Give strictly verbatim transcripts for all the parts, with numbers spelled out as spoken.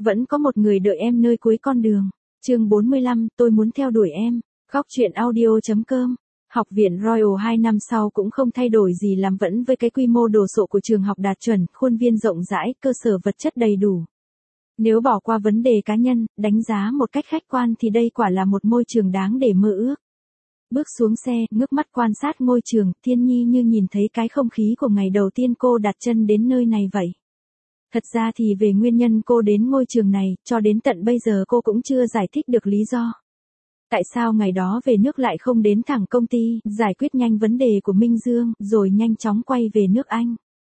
vẫn có một người đợi em nơi cuối con đường. Chương bốn mươi lăm, tôi muốn theo đuổi em. Góc truyện audio chấm com. Học viện Royal hai năm sau cũng không thay đổi gì làm vẫn với cái quy mô đồ sộ của trường học đạt chuẩn, khuôn viên rộng rãi, cơ sở vật chất đầy đủ. Nếu bỏ qua vấn đề cá nhân, đánh giá một cách khách quan thì đây quả là một môi trường đáng để mơ ước. Bước xuống xe, ngước mắt quan sát ngôi trường, Thiên Nhi như nhìn thấy cái không khí của ngày đầu tiên cô đặt chân đến nơi này vậy. Thật ra thì về nguyên nhân cô đến ngôi trường này, cho đến tận bây giờ cô cũng chưa giải thích được lý do. Tại sao ngày đó về nước lại không đến thẳng công ty, giải quyết nhanh vấn đề của Minh Dương, rồi nhanh chóng quay về nước Anh.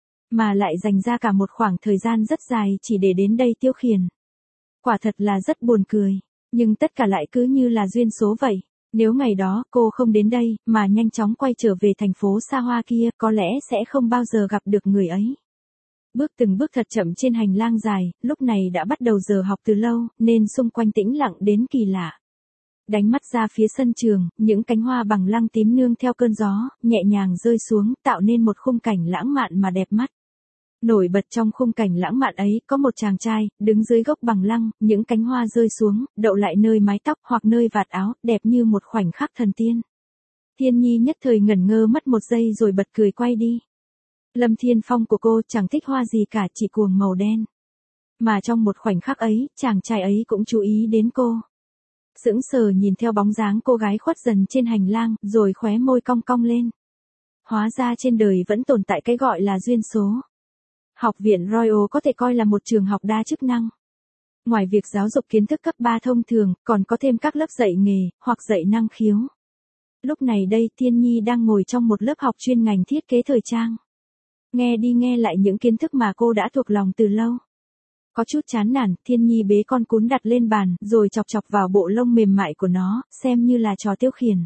Mà lại dành ra cả một khoảng thời gian rất dài chỉ để đến đây tiêu khiển. Quả thật là rất buồn cười, nhưng tất cả lại cứ như là duyên số vậy. Nếu ngày đó cô không đến đây, mà nhanh chóng quay trở về thành phố xa hoa kia, có lẽ sẽ không bao giờ gặp được người ấy. Bước từng bước thật chậm trên hành lang dài, lúc này đã bắt đầu giờ học từ lâu, nên xung quanh tĩnh lặng đến kỳ lạ. Đánh mắt ra phía sân trường, những cánh hoa bằng lăng tím nương theo cơn gió, nhẹ nhàng rơi xuống, tạo nên một khung cảnh lãng mạn mà đẹp mắt. Nổi bật trong khung cảnh lãng mạn ấy, có một chàng trai, đứng dưới gốc bằng lăng, những cánh hoa rơi xuống, đậu lại nơi mái tóc hoặc nơi vạt áo, đẹp như một khoảnh khắc thần tiên. Thiên Nhi nhất thời ngẩn ngơ mất một giây rồi bật cười quay đi. Lâm Thiên Phong của cô chẳng thích hoa gì cả, chỉ cuồng màu đen. Mà trong một khoảnh khắc ấy, chàng trai ấy cũng chú ý đến cô. Sững sờ nhìn theo bóng dáng cô gái khuất dần trên hành lang, rồi khóe môi cong cong lên. Hóa ra trên đời vẫn tồn tại cái gọi là duyên số. Học viện Royal có thể coi là một trường học đa chức năng. Ngoài việc giáo dục kiến thức cấp ba thông thường, còn có thêm các lớp dạy nghề, hoặc dạy năng khiếu. Lúc này đây Thiên Nhi đang ngồi trong một lớp học chuyên ngành thiết kế thời trang. Nghe đi nghe lại những kiến thức mà cô đã thuộc lòng từ lâu. Có chút chán nản, Thiên Nhi bế con cún đặt lên bàn, rồi chọc chọc vào bộ lông mềm mại của nó, xem như là trò tiêu khiển.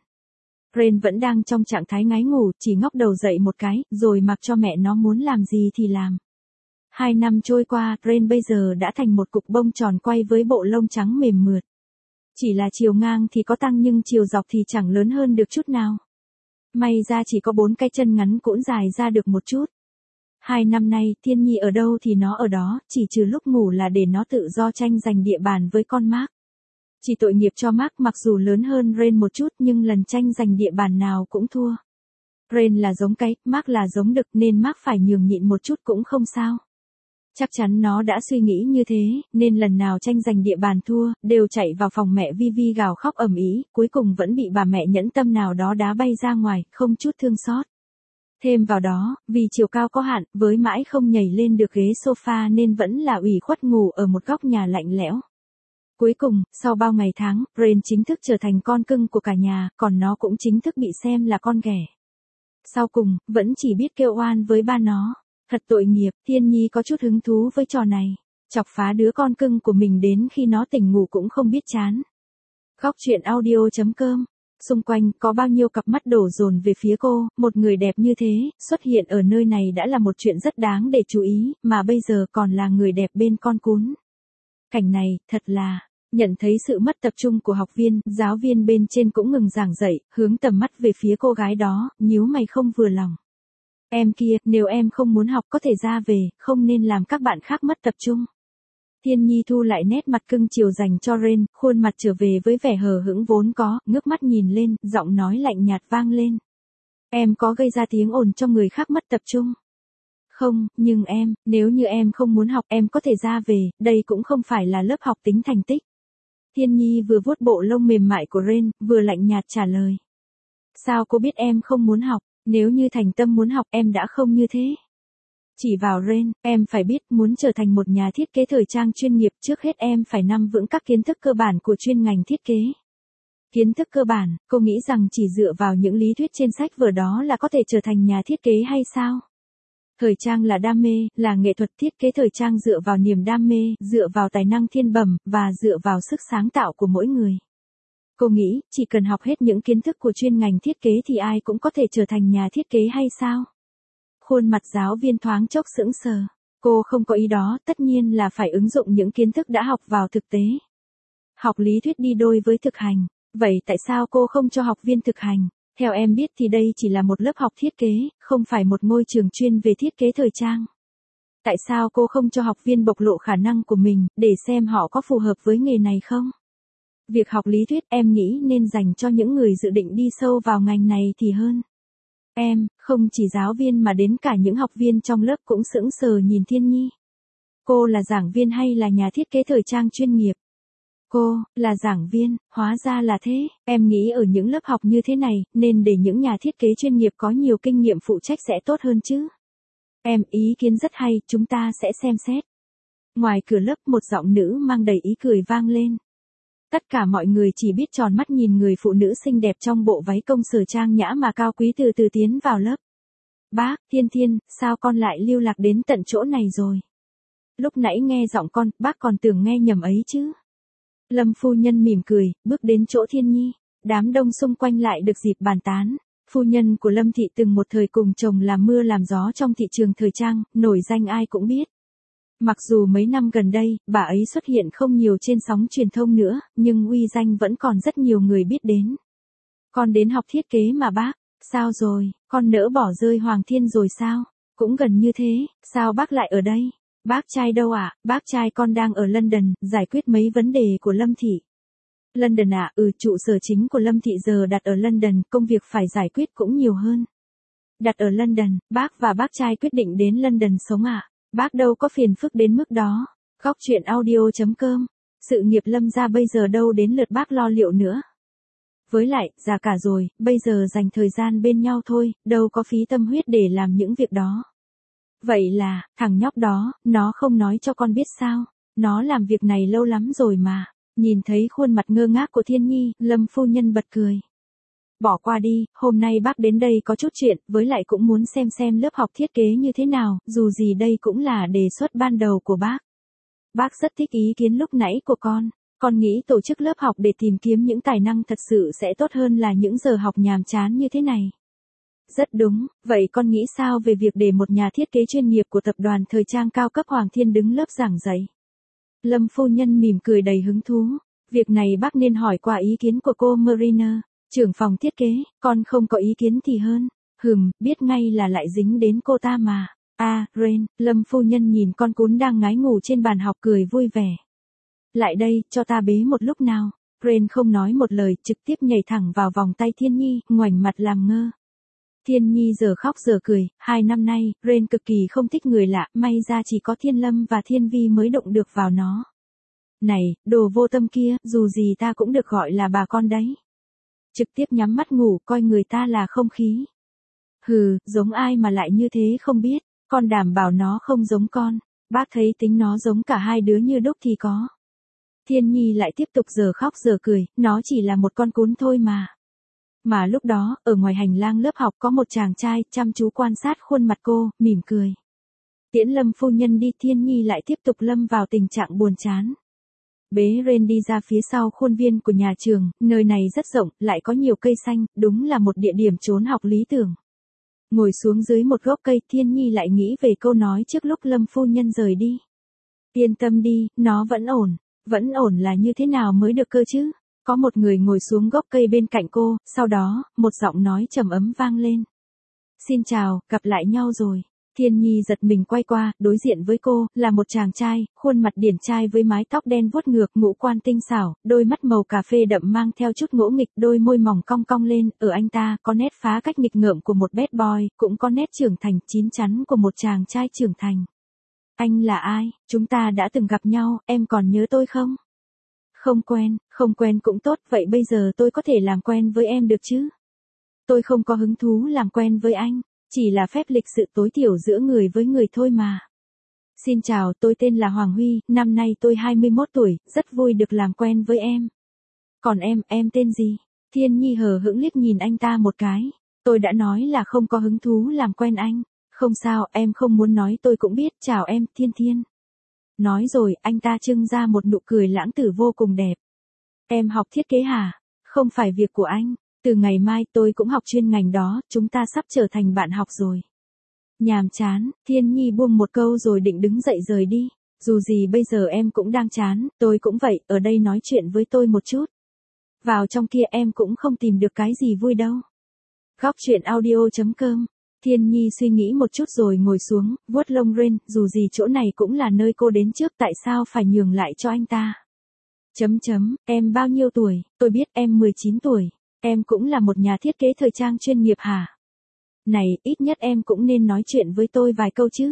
Ren vẫn đang trong trạng thái ngái ngủ, chỉ ngóc đầu dậy một cái, rồi mặc cho mẹ nó muốn làm gì thì làm. Hai năm trôi qua, Ren bây giờ đã thành một cục bông tròn quay với bộ lông trắng mềm mượt. Chỉ là chiều ngang thì có tăng nhưng chiều dọc thì chẳng lớn hơn được chút nào. May ra chỉ có bốn cái chân ngắn cũng dài ra được một chút. Hai năm nay, Thiên Nhi ở đâu thì nó ở đó, chỉ trừ lúc ngủ là để nó tự do tranh giành địa bàn với con Mark. Chỉ tội nghiệp cho Mark, mặc dù lớn hơn Ren một chút nhưng lần tranh giành địa bàn nào cũng thua. Ren là giống cái, Mark là giống đực nên Mark phải nhường nhịn một chút cũng không sao. Chắc chắn nó đã suy nghĩ như thế, nên lần nào tranh giành địa bàn thua, đều chạy vào phòng mẹ Vivi gào khóc ầm ĩ, cuối cùng vẫn bị bà mẹ nhẫn tâm nào đó đá bay ra ngoài, không chút thương xót. Thêm vào đó, vì chiều cao có hạn, với mãi không nhảy lên được ghế sofa nên vẫn là ủy khuất ngủ ở một góc nhà lạnh lẽo. Cuối cùng, sau bao ngày tháng, Ren chính thức trở thành con cưng của cả nhà, còn nó cũng chính thức bị xem là con ghẻ. Sau cùng, vẫn chỉ biết kêu oan với ba nó. Thật tội nghiệp, Thiên Nhi có chút hứng thú với trò này. Chọc phá đứa con cưng của mình đến khi nó tỉnh ngủ cũng không biết chán. Góc truyện audio chấm com. Xung quanh có bao nhiêu cặp mắt đổ dồn về phía cô, một người đẹp như thế, xuất hiện ở nơi này đã là một chuyện rất đáng để chú ý, mà bây giờ còn là người đẹp bên con cún. Cảnh này, thật là, nhận thấy sự mất tập trung của học viên, giáo viên bên trên cũng ngừng giảng dạy, hướng tầm mắt về phía cô gái đó, nhíu mày không vừa lòng. Em kia, nếu em không muốn học có thể ra về, không nên làm các bạn khác mất tập trung. Thiên Nhi thu lại nét mặt cưng chiều dành cho Ren, khuôn mặt trở về với vẻ hờ hững vốn có, ngước mắt nhìn lên, giọng nói lạnh nhạt vang lên. Em có gây ra tiếng ồn cho người khác mất tập trung? Không, nhưng em, nếu như em không muốn học em có thể ra về, đây cũng không phải là lớp học tính thành tích. Thiên Nhi vừa vuốt bộ lông mềm mại của Ren, vừa lạnh nhạt trả lời. Sao cô biết em không muốn học, nếu như thành tâm muốn học em đã không như thế. Chỉ vào Ren, em phải biết muốn trở thành một nhà thiết kế thời trang chuyên nghiệp trước hết em phải nắm vững các kiến thức cơ bản của chuyên ngành thiết kế. Kiến thức cơ bản, cô nghĩ rằng chỉ dựa vào những lý thuyết trên sách vở đó là có thể trở thành nhà thiết kế hay sao? Thời trang là đam mê, là nghệ thuật thiết kế thời trang dựa vào niềm đam mê, dựa vào tài năng thiên bẩm, và dựa vào sức sáng tạo của mỗi người. Cô nghĩ, chỉ cần học hết những kiến thức của chuyên ngành thiết kế thì ai cũng có thể trở thành nhà thiết kế hay sao? Khuôn mặt giáo viên thoáng chốc sững sờ. Cô không có ý đó, tất nhiên là phải ứng dụng những kiến thức đã học vào thực tế. Học lý thuyết đi đôi với thực hành. Vậy tại sao cô không cho học viên thực hành? Theo em biết thì đây chỉ là một lớp học thiết kế, không phải một ngôi trường chuyên về thiết kế thời trang. Tại sao cô không cho học viên bộc lộ khả năng của mình, để xem họ có phù hợp với nghề này không? Việc học lý thuyết em nghĩ nên dành cho những người dự định đi sâu vào ngành này thì hơn. Em, không chỉ giáo viên mà đến cả những học viên trong lớp cũng sững sờ nhìn Thiên Nhi. Cô là giảng viên hay là nhà thiết kế thời trang chuyên nghiệp? Cô, là giảng viên, hóa ra là thế. Em nghĩ ở những lớp học như thế này, nên để những nhà thiết kế chuyên nghiệp có nhiều kinh nghiệm phụ trách sẽ tốt hơn chứ. Em, ý kiến rất hay, chúng ta sẽ xem xét. Ngoài cửa lớp một giọng nữ mang đầy ý cười vang lên. Tất cả mọi người chỉ biết tròn mắt nhìn người phụ nữ xinh đẹp trong bộ váy công sở trang nhã mà cao quý từ từ tiến vào lớp. Bác, Thiên Thiên, sao con lại lưu lạc đến tận chỗ này rồi? Lúc nãy nghe giọng con, bác còn tưởng nghe nhầm ấy chứ. Lâm phu nhân mỉm cười, bước đến chỗ Thiên Nhi. Đám đông xung quanh lại được dịp bàn tán. Phu nhân của Lâm Thị từng một thời cùng chồng làm mưa làm gió trong thị trường thời trang, nổi danh ai cũng biết. Mặc dù mấy năm gần đây, bà ấy xuất hiện không nhiều trên sóng truyền thông nữa, nhưng uy danh vẫn còn rất nhiều người biết đến. Con đến học thiết kế mà bác, sao rồi, con nỡ bỏ rơi Hoàng Thiên rồi sao? Cũng gần như thế, sao bác lại ở đây? Bác trai đâu ạ? À? Bác trai con đang ở London, giải quyết mấy vấn đề của Lâm Thị. London à, ừ, trụ sở chính của Lâm Thị giờ đặt ở London, công việc phải giải quyết cũng nhiều hơn. Đặt ở London, bác và bác trai quyết định đến London sống ạ. À? Bác đâu có phiền phức đến mức đó. Góc truyện audio chấm com. Sự nghiệp Lâm gia bây giờ đâu đến lượt bác lo liệu nữa. Với lại, già cả rồi, bây giờ dành thời gian bên nhau thôi, đâu có phí tâm huyết để làm những việc đó. Vậy là, thằng nhóc đó, nó không nói cho con biết sao. Nó làm việc này lâu lắm rồi mà. Nhìn thấy khuôn mặt ngơ ngác của Thiên Nhi, Lâm phu nhân bật cười. Bỏ qua đi, hôm nay bác đến đây có chút chuyện, với lại cũng muốn xem xem lớp học thiết kế như thế nào, dù gì đây cũng là đề xuất ban đầu của bác. Bác rất thích ý kiến lúc nãy của con. Con nghĩ tổ chức lớp học để tìm kiếm những tài năng thật sự sẽ tốt hơn là những giờ học nhàm chán như thế này. Rất đúng, vậy con nghĩ sao về việc để một nhà thiết kế chuyên nghiệp của tập đoàn thời trang cao cấp Hoàng Thiên đứng lớp giảng dạy? Lâm phu nhân mỉm cười đầy hứng thú. Việc này bác nên hỏi qua ý kiến của cô Marina, trưởng phòng thiết kế, con không có ý kiến thì hơn. Hừm, biết ngay là lại dính đến cô ta mà. À, Rain, Lâm phu nhân nhìn con cún đang ngái ngủ trên bàn học cười vui vẻ. Lại đây, cho ta bế một lúc nào. Rain không nói một lời, trực tiếp nhảy thẳng vào vòng tay Thiên Nhi, ngoảnh mặt làm ngơ. Thiên Nhi giờ khóc giờ cười, hai năm nay, Rain cực kỳ không thích người lạ, may ra chỉ có Thiên Lâm và Thiên Vi mới động được vào nó. Này, đồ vô tâm kia, dù gì ta cũng được gọi là bà con đấy. Trực tiếp nhắm mắt ngủ, coi người ta là không khí. Hừ, giống ai mà lại như thế không biết, con đảm bảo nó không giống con. Bác thấy tính nó giống cả hai đứa như đúc thì có. Thiên Nhi lại tiếp tục giờ khóc giờ cười, nó chỉ là một con cún thôi mà. Mà lúc đó, ở ngoài hành lang lớp học có một chàng trai chăm chú quan sát khuôn mặt cô, mỉm cười. Tiễn Lâm phu nhân đi, Thiên Nhi lại tiếp tục lâm vào tình trạng buồn chán. Bế Rain đi ra phía sau khuôn viên của nhà trường, nơi này rất rộng, lại có nhiều cây xanh, đúng là một địa điểm trốn học lý tưởng. Ngồi xuống dưới một gốc cây, Thiên Nhi lại nghĩ về câu nói trước lúc Lâm phu nhân rời đi. Yên tâm đi, nó vẫn ổn. Vẫn ổn là như thế nào mới được cơ chứ? Có một người ngồi xuống gốc cây bên cạnh cô, sau đó, một giọng nói trầm ấm vang lên. Xin chào, gặp lại nhau rồi. Thiên Nhi giật mình quay qua, đối diện với cô, là một chàng trai, khuôn mặt điển trai với mái tóc đen vuốt ngược, ngũ quan tinh xảo, đôi mắt màu cà phê đậm mang theo chút ngỗ nghịch, đôi môi mỏng cong cong lên, ở anh ta, có nét phá cách nghịch ngợm của một bad boy, cũng có nét trưởng thành, chín chắn của một chàng trai trưởng thành. Anh là ai? Chúng ta đã từng gặp nhau, em còn nhớ tôi không? Không quen, không quen cũng tốt, vậy bây giờ tôi có thể làm quen với em được chứ? Tôi không có hứng thú làm quen với anh, chỉ là phép lịch sự tối thiểu giữa người với người thôi mà. Xin chào, tôi tên là Hoàng Huy, năm nay tôi hai mươi mốt tuổi, rất vui được làm quen với em. Còn em, em tên gì? Thiên Nhi hờ hững liếc nhìn anh ta một cái. Tôi đã nói là không có hứng thú làm quen anh. Không sao, em không muốn nói tôi cũng biết, chào em, Thiên Thiên. Nói rồi, anh ta trưng ra một nụ cười lãng tử vô cùng đẹp. Em học thiết kế hả? Không phải việc của anh. Từ ngày mai tôi cũng học chuyên ngành đó, chúng ta sắp trở thành bạn học rồi. Nhàm chán, Thiên Nhi buông một câu rồi định đứng dậy rời đi. Dù gì bây giờ em cũng đang chán, tôi cũng vậy, ở đây nói chuyện với tôi một chút. Vào trong kia em cũng không tìm được cái gì vui đâu. Góc truyện audio chấm com Thiên Nhi suy nghĩ một chút rồi ngồi xuống, vuốt lông Ren, dù gì chỗ này cũng là nơi cô đến trước, tại sao phải nhường lại cho anh ta. Chấm chấm, em bao nhiêu tuổi? Tôi biết em mười chín tuổi. Em cũng là một nhà thiết kế thời trang chuyên nghiệp hả? Này, ít nhất em cũng nên nói chuyện với tôi vài câu chứ.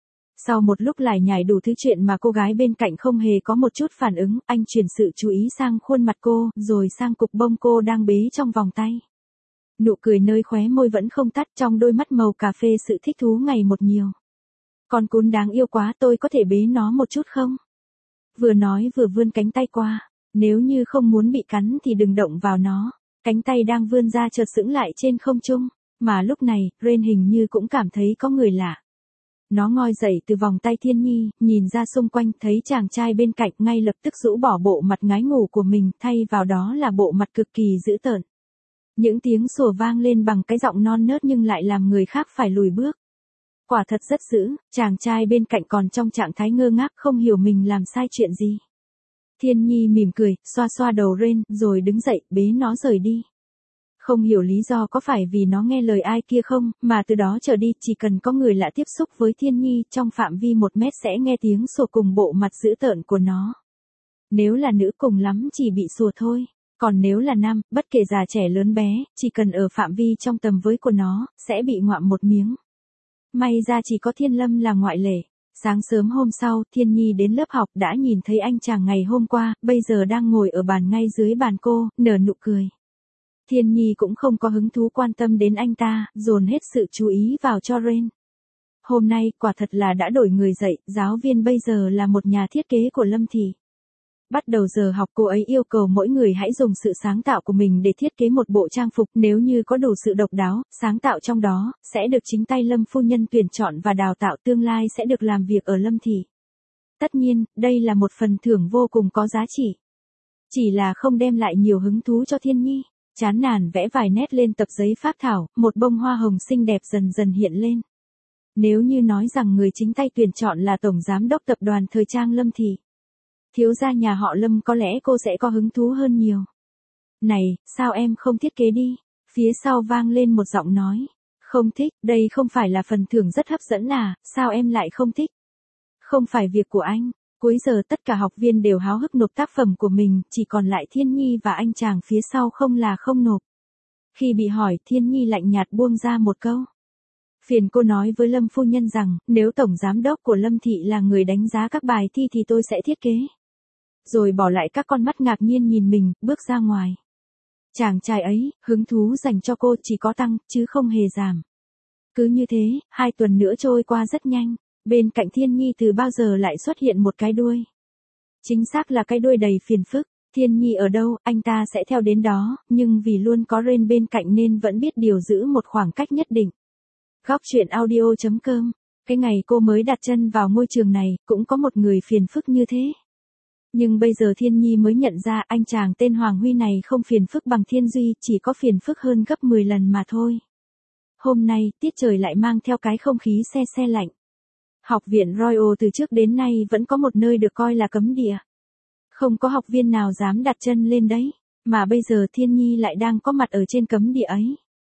Sau một lúc lải nhải đủ thứ chuyện mà cô gái bên cạnh không hề có một chút phản ứng, anh chuyển sự chú ý sang khuôn mặt cô, rồi sang cục bông cô đang bế trong vòng tay. Nụ cười nơi khóe môi vẫn không tắt, trong đôi mắt màu cà phê sự thích thú ngày một nhiều. Con cún đáng yêu quá, tôi có thể bế nó một chút không? Vừa nói vừa vươn cánh tay qua. Nếu như không muốn bị cắn thì đừng động vào nó. Cánh tay đang vươn ra chợt sững lại trên không trung. Mà lúc này, Ren hình như cũng cảm thấy có người lạ. Nó ngoi dậy từ vòng tay Thiên Nhi, nhìn ra xung quanh, thấy chàng trai bên cạnh, ngay lập tức rũ bỏ bộ mặt ngái ngủ của mình, thay vào đó là bộ mặt cực kỳ dữ tợn. Những tiếng sủa vang lên bằng cái giọng non nớt nhưng lại làm người khác phải lùi bước. Quả thật rất dữ, chàng trai bên cạnh còn trong trạng thái ngơ ngác, không hiểu mình làm sai chuyện gì. Thiên Nhi mỉm cười, xoa xoa đầu Ren, rồi đứng dậy, bế nó rời đi. Không hiểu lý do có phải vì nó nghe lời ai kia không, mà từ đó trở đi, chỉ cần có người lạ tiếp xúc với Thiên Nhi, trong phạm vi một mét sẽ nghe tiếng sủa cùng bộ mặt dữ tợn của nó. Nếu là nữ cùng lắm chỉ bị sủa thôi. Còn nếu là nam, bất kể già trẻ lớn bé, chỉ cần ở phạm vi trong tầm với của nó, sẽ bị ngoạm một miếng. May ra chỉ có Thiên Lâm là ngoại lệ. Sáng sớm hôm sau, Thiên Nhi đến lớp học đã nhìn thấy anh chàng ngày hôm qua, bây giờ đang ngồi ở bàn ngay dưới bàn cô, nở nụ cười. Thiên Nhi cũng không có hứng thú quan tâm đến anh ta, dồn hết sự chú ý vào cho Ren. Hôm nay, quả thật là đã đổi người dạy, giáo viên bây giờ là một nhà thiết kế của Lâm Thị. Bắt đầu giờ học, cô ấy yêu cầu mỗi người hãy dùng sự sáng tạo của mình để thiết kế một bộ trang phục, nếu như có đủ sự độc đáo, sáng tạo trong đó, sẽ được chính tay Lâm phu nhân tuyển chọn và đào tạo, tương lai sẽ được làm việc ở Lâm Thị. Tất nhiên, đây là một phần thưởng vô cùng có giá trị. Chỉ là không đem lại nhiều hứng thú cho Thiên Nhi. Chán nản vẽ vài nét lên tập giấy phác thảo, một bông hoa hồng xinh đẹp dần dần hiện lên. Nếu như nói rằng người chính tay tuyển chọn là tổng giám đốc tập đoàn thời trang Lâm Thị, thiếu gia nhà họ Lâm, có lẽ cô sẽ có hứng thú hơn nhiều. Này, sao em không thiết kế đi? Phía sau vang lên một giọng nói. Không thích, đây không phải là phần thưởng rất hấp dẫn à, sao em lại không thích? Không phải việc của anh. Cuối giờ tất cả học viên đều háo hức nộp tác phẩm của mình, chỉ còn lại Thiên Nhi và anh chàng phía sau không là không nộp. Khi bị hỏi, Thiên Nhi lạnh nhạt buông ra một câu. Phiền cô nói với Lâm phu nhân rằng, nếu tổng giám đốc của Lâm Thị là người đánh giá các bài thi thì tôi sẽ thiết kế. Rồi bỏ lại các con mắt ngạc nhiên nhìn mình, bước ra ngoài. Chàng trai ấy, hứng thú dành cho cô chỉ có tăng, chứ không hề giảm. Cứ như thế, hai tuần nữa trôi qua rất nhanh. Bên cạnh Thiên Nhi từ bao giờ lại xuất hiện một cái đuôi. Chính xác là cái đuôi đầy phiền phức. Thiên Nhi ở đâu, anh ta sẽ theo đến đó, nhưng vì luôn có Ren bên cạnh nên vẫn biết điều giữ một khoảng cách nhất định. Góc truyện audio chấm com. Cái ngày cô mới đặt chân vào ngôi trường này, cũng có một người phiền phức như thế. Nhưng bây giờ Thiên Nhi mới nhận ra anh chàng tên Hoàng Huy này không phiền phức bằng Thiên Duy, chỉ có phiền phức hơn gấp mười lần mà thôi. Hôm nay, tiết trời lại mang theo cái không khí se se lạnh. Học viện Royal từ trước đến nay vẫn có một nơi được coi là cấm địa. Không có học viên nào dám đặt chân lên đấy, mà bây giờ Thiên Nhi lại đang có mặt ở trên cấm địa ấy.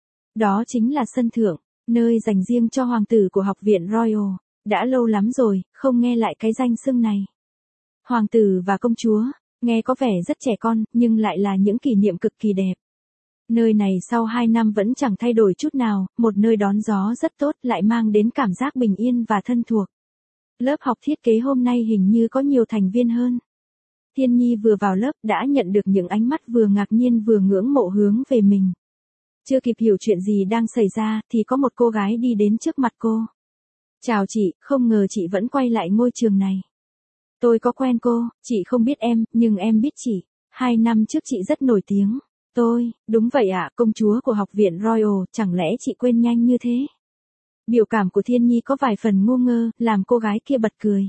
Đó chính là sân thượng, nơi dành riêng cho hoàng tử của học viện Royal. Đã lâu lắm rồi, không nghe lại cái danh xưng này. Hoàng tử và công chúa, nghe có vẻ rất trẻ con, nhưng lại là những kỷ niệm cực kỳ đẹp. Nơi này sau hai năm vẫn chẳng thay đổi chút nào, một nơi đón gió rất tốt, lại mang đến cảm giác bình yên và thân thuộc. Lớp học thiết kế hôm nay hình như có nhiều thành viên hơn. Thiên Nhi vừa vào lớp đã nhận được những ánh mắt vừa ngạc nhiên vừa ngưỡng mộ hướng về mình. Chưa kịp hiểu chuyện gì đang xảy ra, thì có một cô gái đi đến trước mặt cô. Chào chị, không ngờ chị vẫn quay lại ngôi trường này. Tôi có quen cô, chị không biết em, nhưng em biết chị. Hai năm trước chị rất nổi tiếng. Tôi, đúng vậy ạ, công chúa của học viện Royal, chẳng lẽ chị quên nhanh như thế? Biểu cảm của Thiên Nhi có vài phần ngu ngơ, làm cô gái kia bật cười.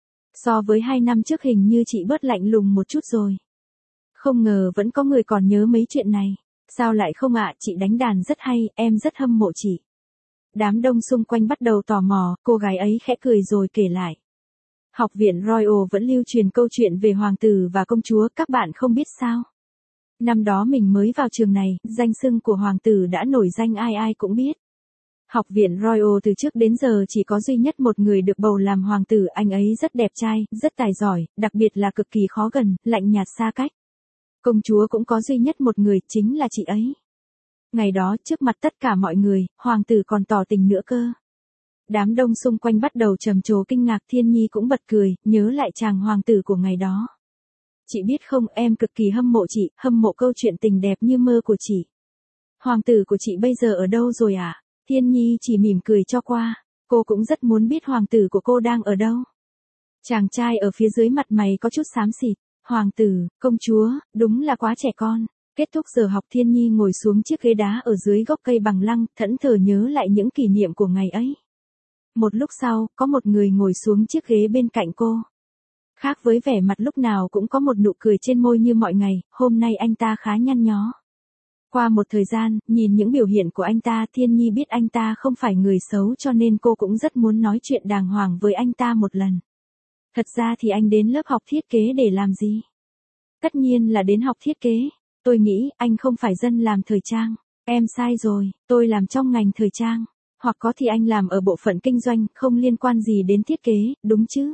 So với hai năm trước hình như chị bớt lạnh lùng một chút rồi. Không ngờ vẫn có người còn nhớ mấy chuyện này. Sao lại không ạ, chị đánh đàn rất hay, em rất hâm mộ chị. Đám đông xung quanh bắt đầu tò mò, cô gái ấy khẽ cười rồi kể lại. Học viện Royal vẫn lưu truyền câu chuyện về hoàng tử và công chúa, các bạn không biết sao? Năm đó mình mới vào trường này, danh xưng của hoàng tử đã nổi danh ai ai cũng biết. Học viện Royal từ trước đến giờ chỉ có duy nhất một người được bầu làm hoàng tử, anh ấy rất đẹp trai, rất tài giỏi, đặc biệt là cực kỳ khó gần, lạnh nhạt xa cách. Công chúa cũng có duy nhất một người, chính là chị ấy. Ngày đó trước mặt tất cả mọi người, hoàng tử còn tỏ tình nữa cơ. Đám đông xung quanh bắt đầu trầm trồ kinh ngạc, Thiên Nhi cũng bật cười, nhớ lại chàng hoàng tử của ngày đó. Chị biết không, em cực kỳ hâm mộ chị, hâm mộ câu chuyện tình đẹp như mơ của chị. Hoàng tử của chị bây giờ ở đâu rồi à? Thiên Nhi chỉ mỉm cười cho qua, cô cũng rất muốn biết hoàng tử của cô đang ở đâu. Chàng trai ở phía dưới mặt mày có chút xám xịt, hoàng tử, công chúa, đúng là quá trẻ con. Kết thúc giờ học, Thiên Nhi ngồi xuống chiếc ghế đá ở dưới gốc cây bằng lăng, thẫn thờ nhớ lại những kỷ niệm của ngày ấy. Một lúc sau, có một người ngồi xuống chiếc ghế bên cạnh cô. Khác với vẻ mặt lúc nào cũng có một nụ cười trên môi như mọi ngày, hôm nay anh ta khá nhăn nhó. Qua một thời gian, nhìn những biểu hiện của anh ta, Thiên Nhi biết anh ta không phải người xấu, cho nên cô cũng rất muốn nói chuyện đàng hoàng với anh ta một lần. Thật ra thì anh đến lớp học thiết kế để làm gì? Tất nhiên là đến học thiết kế. Tôi nghĩ anh không phải dân làm thời trang. Em sai rồi, tôi làm trong ngành thời trang. Hoặc có thì anh làm ở bộ phận kinh doanh, không liên quan gì đến thiết kế, đúng chứ?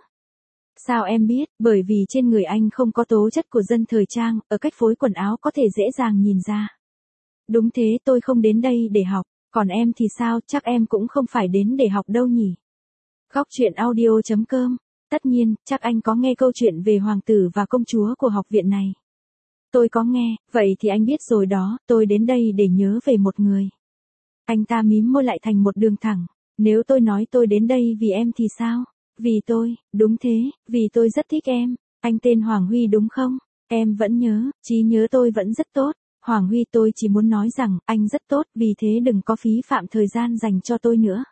Sao em biết? Bởi vì trên người anh không có tố chất của dân thời trang, ở cách phối quần áo có thể dễ dàng nhìn ra. Đúng thế, tôi không đến đây để học, còn em thì sao, chắc em cũng không phải đến để học đâu nhỉ? Góc truyện audio chấm com. Tất nhiên, chắc anh có nghe câu chuyện về hoàng tử và công chúa của học viện này. Tôi có nghe, vậy thì anh biết rồi đó, tôi đến đây để nhớ về một người. Anh ta mím môi lại thành một đường thẳng. Nếu tôi nói tôi đến đây vì em thì sao? Vì tôi, đúng thế, vì tôi rất thích em. Anh tên Hoàng Huy đúng không? Em vẫn nhớ, trí nhớ tôi vẫn rất tốt. Hoàng Huy, tôi chỉ muốn nói rằng, anh rất tốt, vì thế đừng có phí phạm thời gian dành cho tôi nữa.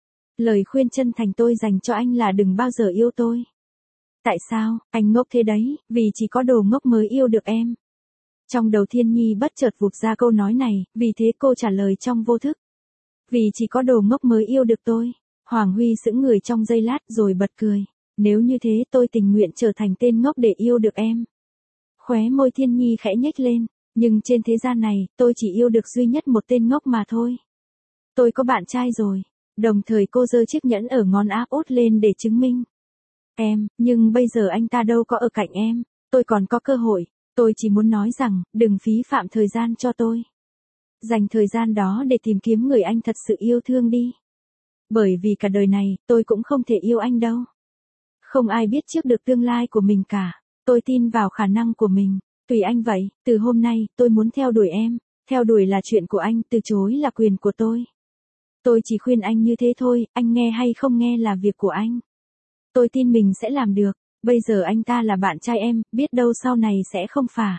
Lời khuyên chân thành tôi dành cho anh là đừng bao giờ yêu tôi. Tại sao, anh ngốc thế đấy, vì chỉ có đồ ngốc mới yêu được em. Trong đầu Thiên Nhi bất chợt vụt ra câu nói này, vì thế cô trả lời trong vô thức. Vì chỉ có đồ ngốc mới yêu được tôi. Hoàng Huy sững người trong giây lát rồi bật cười. Nếu như thế tôi tình nguyện trở thành tên ngốc để yêu được em. Khóe môi Thiên Nhi khẽ nhếch lên. Nhưng trên thế gian này, tôi chỉ yêu được duy nhất một tên ngốc mà thôi. Tôi có bạn trai rồi. Đồng thời cô giơ chiếc nhẫn ở ngón áp út lên để chứng minh. Em, nhưng bây giờ anh ta đâu có ở cạnh em. Tôi còn có cơ hội. Tôi chỉ muốn nói rằng, đừng phí phạm thời gian cho tôi. Dành thời gian đó để tìm kiếm người anh thật sự yêu thương đi. Bởi vì cả đời này, tôi cũng không thể yêu anh đâu. Không ai biết trước được tương lai của mình cả. Tôi tin vào khả năng của mình. Tùy anh vậy, từ hôm nay, tôi muốn theo đuổi em. Theo đuổi là chuyện của anh, từ chối là quyền của tôi. Tôi chỉ khuyên anh như thế thôi, anh nghe hay không nghe là việc của anh. Tôi tin mình sẽ làm được. Bây giờ anh ta là bạn trai em, biết đâu sau này sẽ không phà.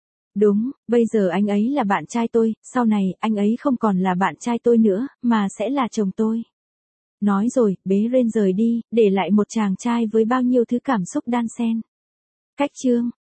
Đúng, bây giờ anh ấy là bạn trai tôi, sau này anh ấy không còn là bạn trai tôi nữa, mà sẽ là chồng tôi. Nói rồi, bế Ren rời đi, để lại một chàng trai với bao nhiêu thứ cảm xúc đan xen. Cách chương